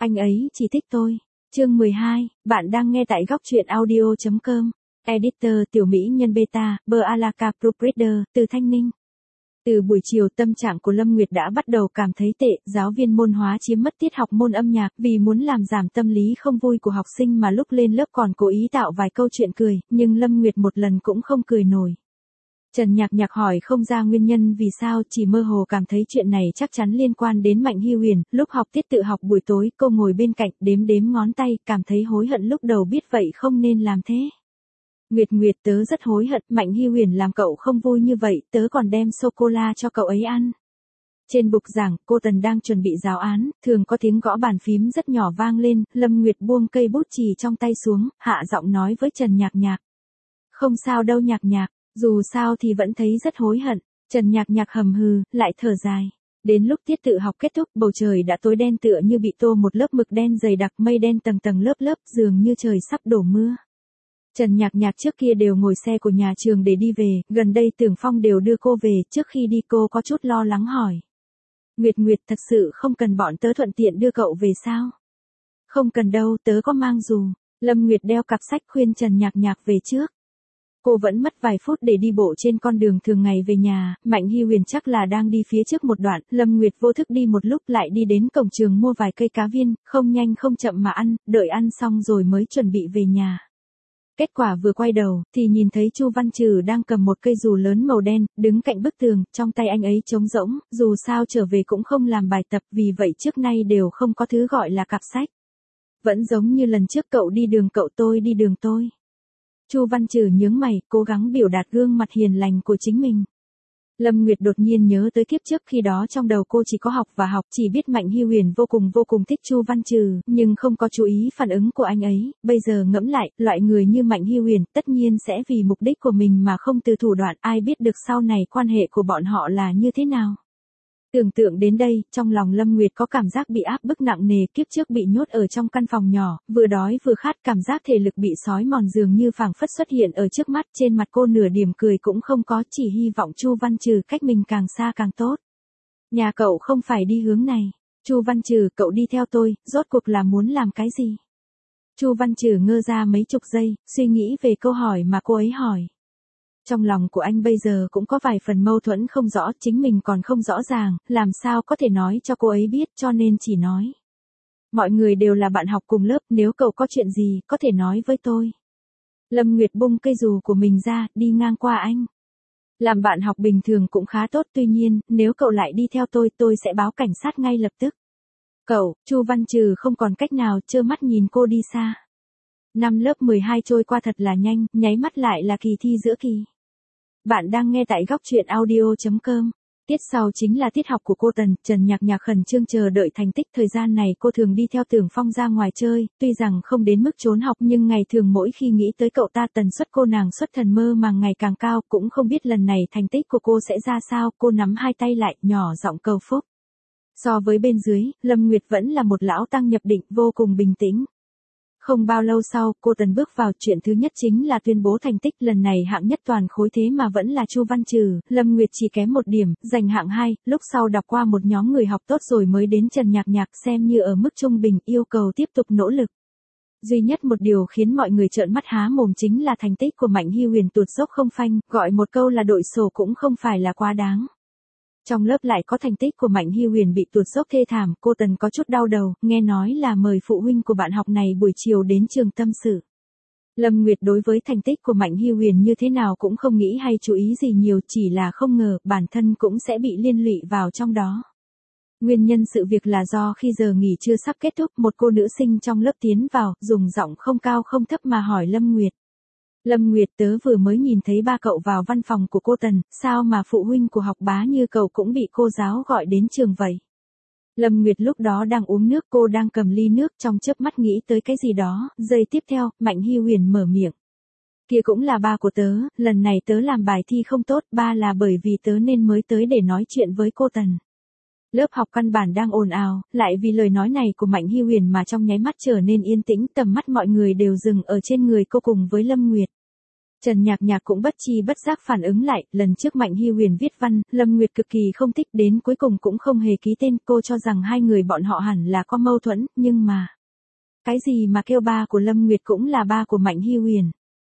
Anh ấy chỉ thích tôi. Chương 12, bạn đang nghe tại góc truyện audio.com. Editor tiểu mỹ nhân beta, bờ Alaka Proofreader, từ Thanh Ninh. Từ buổi chiều tâm trạng của Lâm Nguyệt đã bắt đầu cảm thấy tệ, giáo viên môn hóa chiếm mất tiết học môn âm nhạc vì muốn làm giảm tâm lý không vui của học sinh mà lúc lên lớp còn cố ý tạo vài câu chuyện cười, nhưng Lâm Nguyệt một lần cũng không cười nổi. Trần Nhạc Nhạc hỏi không ra nguyên nhân vì sao, chỉ mơ hồ cảm thấy chuyện này chắc chắn liên quan đến Mạnh Hy Huyền. Lúc học tiết tự học buổi tối, cô ngồi bên cạnh đếm đếm ngón tay, cảm thấy hối hận lúc đầu biết vậy không nên làm thế. Nguyệt, tớ rất hối hận, Mạnh Hy Huyền làm cậu không vui như vậy, tớ còn đem sô-cô-la cho cậu ấy ăn. Trên bục giảng, cô Tần đang chuẩn bị giáo án, thường có tiếng gõ bàn phím rất nhỏ vang lên, Lâm Nguyệt buông cây bút chì trong tay xuống, hạ giọng nói với Trần Nhạc Nhạc. Không sao đâu Nhạc Nhạc, dù sao thì vẫn thấy rất hối hận. Trần Nhạc Nhạc hầm hừ, lại thở dài. Đến lúc tiết tự học kết thúc, bầu trời đã tối đen tựa như bị tô một lớp mực đen dày đặc, mây đen tầng tầng lớp lớp, dường như trời sắp đổ mưa. Trần Nhạc Nhạc trước kia đều ngồi xe của nhà trường để đi về, gần đây Tưởng Phong đều đưa cô về, trước khi đi cô có chút lo lắng hỏi. Nguyệt, thật sự không cần bọn tớ thuận tiện đưa cậu về sao? Không cần đâu, tớ có mang dù. Lâm Nguyệt đeo cặp sách khuyên Trần Nhạc Nhạc về trước. Cô vẫn mất vài phút để đi bộ trên con đường thường ngày về nhà, Mạnh Hy Huyền chắc là đang đi phía trước một đoạn, Lâm Nguyệt vô thức đi một lúc lại đi đến cổng trường mua vài cây cá viên, không nhanh không chậm mà ăn, đợi ăn xong rồi mới chuẩn bị về nhà. Kết quả vừa quay đầu, thì nhìn thấy Chu Văn Trừ đang cầm một cây dù lớn màu đen, đứng cạnh bức tường, trong tay anh ấy trống rỗng, dù sao trở về cũng không làm bài tập, vì vậy trước nay đều không có thứ gọi là cặp sách. Vẫn giống như lần trước cậu đi đường cậu tôi đi đường tôi. Chu Văn Trừ nhướng mày, cố gắng biểu đạt gương mặt hiền lành của chính mình. Lâm Nguyệt đột nhiên nhớ tới kiếp trước, khi đó trong đầu cô chỉ có học và học, chỉ biết Mạnh Hy Huyền vô cùng thích Chu Văn Trừ, nhưng không có chú ý phản ứng của anh ấy, bây giờ ngẫm lại, loại người như Mạnh Hy Huyền tất nhiên sẽ vì mục đích của mình mà không từ thủ đoạn, ai biết được sau này quan hệ của bọn họ là như thế nào. Tưởng tượng đến đây, trong lòng Lâm Nguyệt có cảm giác bị áp bức nặng nề, kiếp trước bị nhốt ở trong căn phòng nhỏ, vừa đói vừa khát, cảm giác thể lực bị xói mòn dường như phảng phất xuất hiện ở trước mắt, trên mặt cô nửa điểm cười cũng không có, chỉ hy vọng Chu Văn Trừ cách mình càng xa càng tốt. Nhà cậu không phải đi hướng này. Chu Văn Trừ, cậu đi theo tôi, rốt cuộc là muốn làm cái gì? Chu Văn Trừ ngơ ra mấy chục giây, suy nghĩ về câu hỏi mà cô ấy hỏi. Trong lòng của anh bây giờ cũng có vài phần mâu thuẫn không rõ, chính mình còn không rõ ràng, làm sao có thể nói cho cô ấy biết, cho nên chỉ nói. Mọi người đều là bạn học cùng lớp, nếu cậu có chuyện gì, có thể nói với tôi. Lâm Nguyệt bung cây dù của mình ra, đi ngang qua anh. Làm bạn học bình thường cũng khá tốt, tuy nhiên, nếu cậu lại đi theo tôi sẽ báo cảnh sát ngay lập tức. Cậu, Chu Văn Trừ không còn cách nào, trơ mắt nhìn cô đi xa. Năm lớp 12 trôi qua thật là nhanh, nháy mắt lại là kỳ thi giữa kỳ. Bạn đang nghe tại góc truyện audio.com. Tiết sau chính là tiết học của cô Tần, Trần Nhạc Nhạc khẩn trương chờ đợi thành tích, thời gian này cô thường đi theo Tưởng Phong ra ngoài chơi, tuy rằng không đến mức trốn học nhưng ngày thường mỗi khi nghĩ tới cậu ta tần suất cô nàng xuất thần mơ màng ngày càng cao, cũng không biết lần này thành tích của cô sẽ ra sao, cô nắm hai tay lại, nhỏ giọng cầu phúc. So với bên dưới, Lâm Nguyệt vẫn là một lão tăng nhập định, vô cùng bình tĩnh. Không bao lâu sau, cô Tần bước vào, chuyện thứ nhất chính là tuyên bố thành tích, lần này hạng nhất toàn khối thế mà vẫn là Chu Văn Trừ, Lâm Nguyệt chỉ kém 1 điểm, giành hạng 2, lúc sau đọc qua một nhóm người học tốt rồi mới đến Trần Nhạc Nhạc, xem như ở mức trung bình, yêu cầu tiếp tục nỗ lực. Duy nhất một điều khiến mọi người trợn mắt há mồm chính là thành tích của Mạnh Hy Huyền tụt dốc không phanh, gọi một câu là đội sổ cũng không phải là quá đáng. Trong lớp lại có thành tích của Mạnh Hy Huyền bị tụt dốc thê thảm, cô Tần có chút đau đầu, nghe nói là mời phụ huynh của bạn học này buổi chiều đến trường tâm sự. Lâm Nguyệt đối với thành tích của Mạnh Hy Huyền như thế nào cũng không nghĩ hay chú ý gì nhiều, chỉ là không ngờ bản thân cũng sẽ bị liên lụy vào trong đó. Nguyên nhân sự việc là do khi giờ nghỉ trưa sắp kết thúc, một cô nữ sinh trong lớp tiến vào, dùng giọng không cao không thấp mà hỏi Lâm Nguyệt. Lâm Nguyệt, tớ vừa mới nhìn thấy ba cậu vào văn phòng của cô Tần, sao mà phụ huynh của học bá như cậu cũng bị cô giáo gọi đến trường vậy? Lâm Nguyệt lúc đó đang uống nước, cô đang cầm ly nước, trong chớp mắt nghĩ tới cái gì đó, giây tiếp theo, Mạnh Hy Huyền mở miệng. Kia cũng là ba của tớ, lần này tớ làm bài thi không tốt, ba là bởi vì tớ nên mới tới để nói chuyện với cô Tần. Lớp học căn bản đang ồn ào, lại vì lời nói này của Mạnh Hy Huyền mà trong nháy mắt trở nên yên tĩnh, tầm mắt mọi người đều dừng ở trên người cô cùng với Lâm Nguyệt. Trần Nhạc Nhạc cũng bất chi bất giác phản ứng lại, lần trước Mạnh Hy Huyền viết văn, Lâm Nguyệt cực kỳ không thích, đến cuối cùng cũng không hề ký tên, cô cho rằng hai người bọn họ hẳn là có mâu thuẫn, nhưng mà... Cái gì mà kêu ba của Lâm Nguyệt cũng là ba của Mạnh Hy Huyền.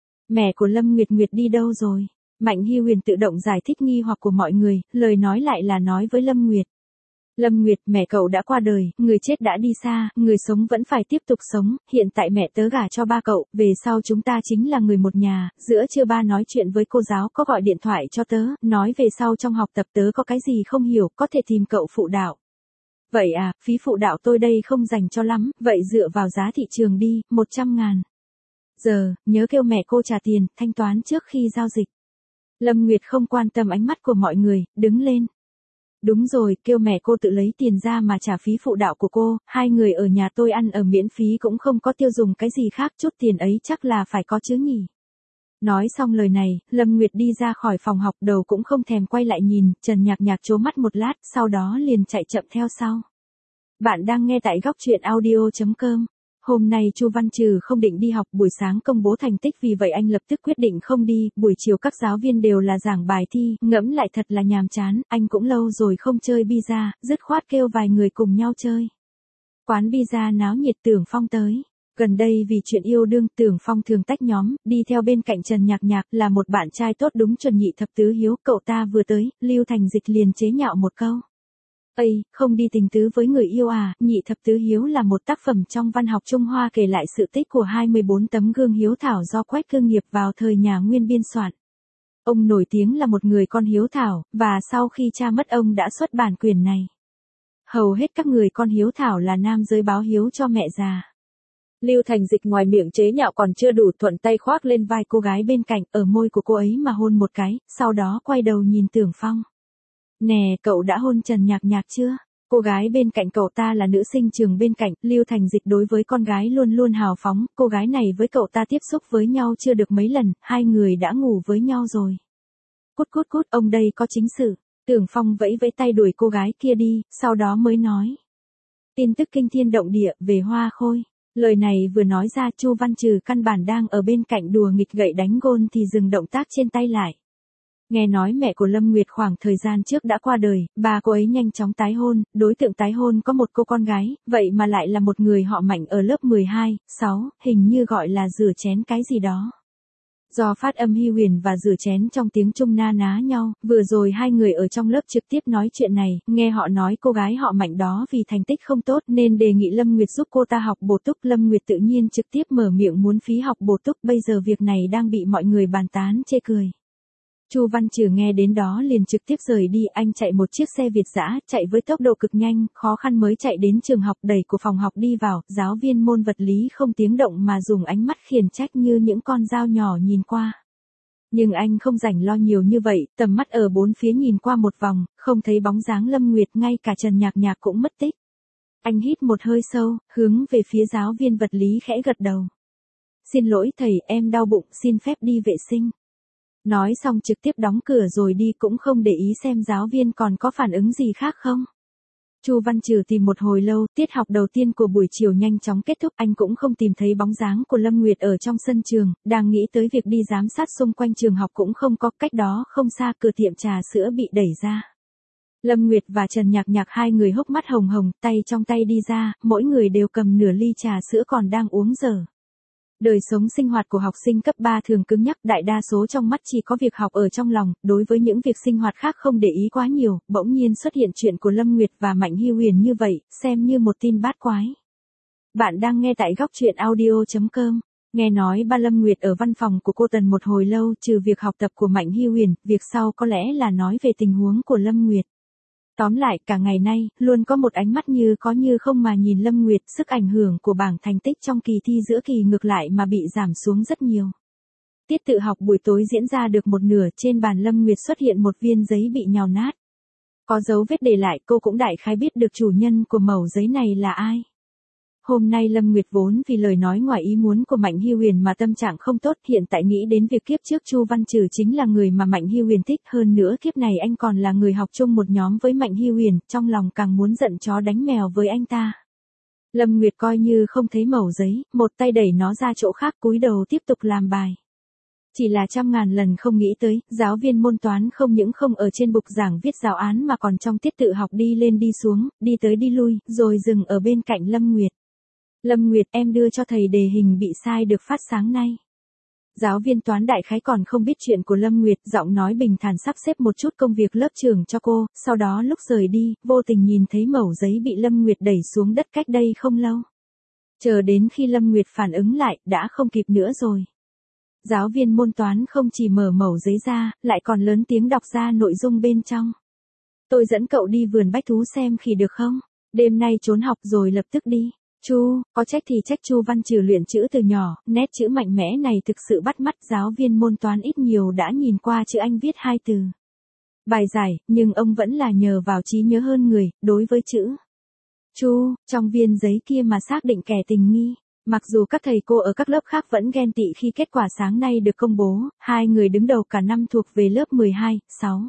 Mẹ của Lâm Nguyệt Nguyệt đi đâu rồi? Mạnh Hy Huyền tự động giải thích nghi hoặc của mọi người, lời nói lại là nói với Lâm Nguyệt. Lâm Nguyệt, mẹ cậu đã qua đời, người chết đã đi xa, người sống vẫn phải tiếp tục sống, hiện tại mẹ tớ gả cho ba cậu, về sau chúng ta chính là người một nhà, giữa trưa ba nói chuyện với cô giáo có gọi điện thoại cho tớ, nói về sau trong học tập tớ có cái gì không hiểu, có thể tìm cậu phụ đạo. Vậy à, phí phụ đạo tôi đây không dành cho lắm, vậy dựa vào giá thị trường đi, 100.000. Giờ, nhớ kêu mẹ cô trả tiền, thanh toán trước khi giao dịch. Lâm Nguyệt không quan tâm ánh mắt của mọi người, đứng lên. Đúng rồi, kêu mẹ cô tự lấy tiền ra mà trả phí phụ đạo của cô, hai người ở nhà tôi ăn ở miễn phí cũng không có tiêu dùng cái gì khác, chút tiền ấy chắc là phải có chứ nhỉ. Nói xong lời này, Lâm Nguyệt đi ra khỏi phòng học, đầu cũng không thèm quay lại nhìn, Trần Nhạc Nhạc trố mắt một lát, sau đó liền chạy chậm theo sau. Bạn đang nghe tại góc truyện audio.com. Hôm nay Chu Văn Trừ không định đi học, buổi sáng công bố thành tích vì vậy anh lập tức quyết định không đi, buổi chiều các giáo viên đều là giảng bài thi, ngẫm lại thật là nhàm chán, anh cũng lâu rồi không chơi pizza, dứt khoát kêu vài người cùng nhau chơi. Quán pizza náo nhiệt, Tưởng Phong tới. Gần đây vì chuyện yêu đương, Tưởng Phong thường tách nhóm, đi theo bên cạnh Trần Nhạc Nhạc, là một bạn trai tốt đúng chuẩn nhị thập tứ hiếu, cậu ta vừa tới, Lưu Thành Dịch liền chế nhạo một câu. Ây, không đi tình tứ với người yêu à, nhị thập tứ hiếu là một tác phẩm trong văn học Trung Hoa kể lại sự tích của 24 tấm gương hiếu thảo do Quách Cương Nghiệp vào thời nhà Nguyên biên soạn. Ông nổi tiếng là một người con hiếu thảo, và sau khi cha mất ông đã xuất bản quyển này. Hầu hết các người con hiếu thảo là nam giới báo hiếu cho mẹ già. Lưu Thành Dịch ngoài miệng chế nhạo còn chưa đủ, thuận tay khoác lên vai cô gái bên cạnh, ở môi của cô ấy mà hôn một cái, sau đó quay đầu nhìn Tưởng Phong. Nè, cậu đã hôn Trần Nhạc Nhạc chưa? Cô gái bên cạnh cậu ta là nữ sinh trường bên cạnh, Lưu Thành Dịch đối với con gái luôn luôn hào phóng, cô gái này với cậu ta tiếp xúc với nhau chưa được mấy lần, hai người đã ngủ với nhau rồi. Cút cút cút, ông đây có chính sự. Tưởng Phong vẫy vẫy tay đuổi cô gái kia đi, sau đó mới nói. Tin tức kinh thiên động địa về Hoa Khôi. Lời này vừa nói ra, Chu Văn Trừ căn bản đang ở bên cạnh đùa nghịch gậy đánh gôn thì dừng động tác trên tay lại. Nghe nói mẹ của Lâm Nguyệt khoảng thời gian trước đã qua đời, bà cô ấy nhanh chóng tái hôn, đối tượng tái hôn có một cô con gái, vậy mà lại là một người họ Mạnh ở lớp 12, 6, hình như gọi là rửa chén cái gì đó. Do phát âm Hy Huyền và rửa chén trong tiếng Trung na ná nhau, vừa rồi hai người ở trong lớp trực tiếp nói chuyện này, nghe họ nói cô gái họ Mạnh đó vì thành tích không tốt nên đề nghị Lâm Nguyệt giúp cô ta học bổ túc. Lâm Nguyệt tự nhiên trực tiếp mở miệng muốn phí học bổ túc, bây giờ việc này đang bị mọi người bàn tán chê cười. Chu Văn Trừ nghe đến đó liền trực tiếp rời đi, anh chạy một chiếc xe Việt dã, chạy với tốc độ cực nhanh, khó khăn mới chạy đến trường học, đẩy của phòng học đi vào, giáo viên môn vật lý không tiếng động mà dùng ánh mắt khiển trách như những con dao nhỏ nhìn qua. Nhưng anh không rảnh lo nhiều như vậy, tầm mắt ở bốn phía nhìn qua một vòng, không thấy bóng dáng Lâm Nguyệt, ngay cả Trần Nhạc Nhạc cũng mất tích. Anh hít một hơi sâu, hướng về phía giáo viên vật lý khẽ gật đầu. Xin lỗi thầy, em đau bụng, xin phép đi vệ sinh. Nói xong trực tiếp đóng cửa rồi đi, cũng không để ý xem giáo viên còn có phản ứng gì khác không. Chu Văn Trừ tìm một hồi lâu, tiết học đầu tiên của buổi chiều nhanh chóng kết thúc, anh cũng không tìm thấy bóng dáng của Lâm Nguyệt ở trong sân trường, đang nghĩ tới việc đi giám sát xung quanh trường học cũng không có, cách đó không xa cửa tiệm trà sữa bị đẩy ra. Lâm Nguyệt và Trần Nhạc Nhạc hai người hốc mắt hồng hồng, tay trong tay đi ra, mỗi người đều cầm nửa ly trà sữa còn đang uống dở. Đời sống sinh hoạt của học sinh cấp 3 thường cứng nhắc, đại đa số trong mắt chỉ có việc học ở trong lòng, đối với những việc sinh hoạt khác không để ý quá nhiều, bỗng nhiên xuất hiện chuyện của Lâm Nguyệt và Mạnh Hy Huyền như vậy, xem như một tin bát quái. Bạn đang nghe tại góc truyện audio.com. Nghe nói ba Lâm Nguyệt ở văn phòng của cô Tần một hồi lâu, trừ việc học tập của Mạnh Hy Huyền, việc sau có lẽ là nói về tình huống của Lâm Nguyệt. Tóm lại, cả ngày nay, luôn có một ánh mắt như có như không mà nhìn Lâm Nguyệt, sức ảnh hưởng của bảng thành tích trong kỳ thi giữa kỳ ngược lại mà bị giảm xuống rất nhiều. Tiết tự học buổi tối diễn ra được một nửa, trên bàn Lâm Nguyệt xuất hiện một viên giấy bị nhào nát. Có dấu vết để lại, cô cũng đại khái biết được chủ nhân của mẩu giấy này là ai. Hôm nay Lâm Nguyệt vốn vì lời nói ngoài ý muốn của Mạnh Hy Huyền mà tâm trạng không tốt, hiện tại nghĩ đến việc kiếp trước Chu Văn Trừ chính là người mà Mạnh Hy Huyền thích, hơn nữa kiếp này anh còn là người học chung một nhóm với Mạnh Hy Huyền, trong lòng càng muốn giận chó đánh mèo với anh ta. Lâm Nguyệt coi như không thấy mẩu giấy, một tay đẩy nó ra chỗ khác, cúi đầu tiếp tục làm bài. Chỉ là trăm ngàn lần không nghĩ tới, giáo viên môn toán không những không ở trên bục giảng viết giáo án mà còn trong tiết tự học đi lên đi xuống, đi tới đi lui, rồi dừng ở bên cạnh Lâm Nguyệt. Lâm Nguyệt, em đưa cho thầy đề hình bị sai được phát sáng nay. Giáo viên toán đại khái còn không biết chuyện của Lâm Nguyệt, giọng nói bình thản sắp xếp một chút công việc lớp trưởng cho cô, sau đó lúc rời đi, vô tình nhìn thấy mẩu giấy bị Lâm Nguyệt đẩy xuống đất cách đây không lâu. Chờ đến khi Lâm Nguyệt phản ứng lại, đã không kịp nữa rồi. Giáo viên môn toán không chỉ mở mẩu giấy ra, lại còn lớn tiếng đọc ra nội dung bên trong. Tôi dẫn cậu đi vườn bách thú xem khỉ được không? Đêm nay trốn học rồi lập tức đi. Chu, có trách thì trách Chu Văn Trừ luyện chữ từ nhỏ, nét chữ mạnh mẽ này thực sự bắt mắt, giáo viên môn toán ít nhiều đã nhìn qua chữ anh viết 2 từ. Bài giải, nhưng ông vẫn là nhờ vào trí nhớ hơn người, đối với chữ. Chu, trong viên giấy kia mà xác định kẻ tình nghi. Mặc dù các thầy cô ở các lớp khác vẫn ghen tị khi kết quả sáng nay được công bố, hai người đứng đầu cả năm thuộc về lớp 12, 6.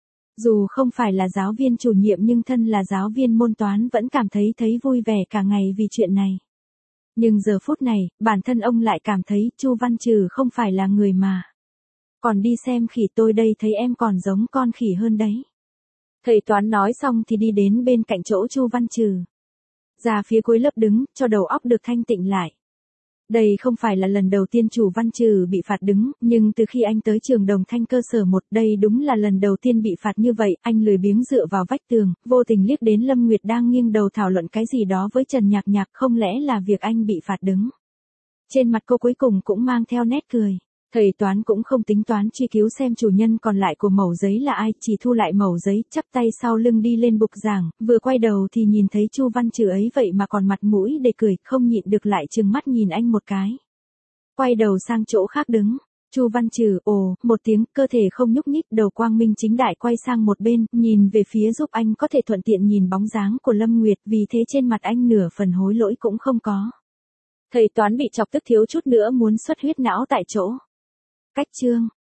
Dù không phải là giáo viên chủ nhiệm nhưng thân là giáo viên môn toán vẫn cảm thấy vui vẻ cả ngày vì chuyện này. Nhưng giờ phút này, bản thân ông lại cảm thấy Chu Văn Trừ không phải là người mà. Còn đi xem khỉ, tôi đây thấy em còn giống con khỉ hơn đấy. Thầy toán nói xong thì đi đến bên cạnh chỗ Chu Văn Trừ. Ra phía cuối lớp đứng, cho đầu óc được thanh tịnh lại. Đây không phải là lần đầu tiên Chu Văn Trừ bị phạt đứng, nhưng từ khi anh tới trường Đồng Thanh cơ sở 1, đây đúng là lần đầu tiên bị phạt như vậy. Anh lười biếng dựa vào vách tường, vô tình liếc đến Lâm Nguyệt đang nghiêng đầu thảo luận cái gì đó với Trần Nhạc Nhạc, không lẽ là việc anh bị phạt đứng. Trên mặt cô cuối cùng cũng mang theo nét cười. Thầy toán cũng không tính toán truy cứu xem chủ nhân còn lại của mẩu giấy là ai, chỉ thu lại mẩu giấy, chắp tay sau lưng đi lên bục giảng, vừa quay đầu thì nhìn thấy Chu Văn Trừ ấy vậy mà còn mặt mũi để cười, không nhịn được lại trừng mắt nhìn anh một cái. Quay đầu sang chỗ khác đứng, Chu Văn Trừ ồ một tiếng, cơ thể không nhúc nhích, đầu quang minh chính đại quay sang một bên, nhìn về phía giúp anh có thể thuận tiện nhìn bóng dáng của Lâm Nguyệt, vì thế trên mặt anh nửa phần hối lỗi cũng không có. Thầy toán bị chọc tức thiếu chút nữa muốn xuất huyết não tại chỗ. Cách chương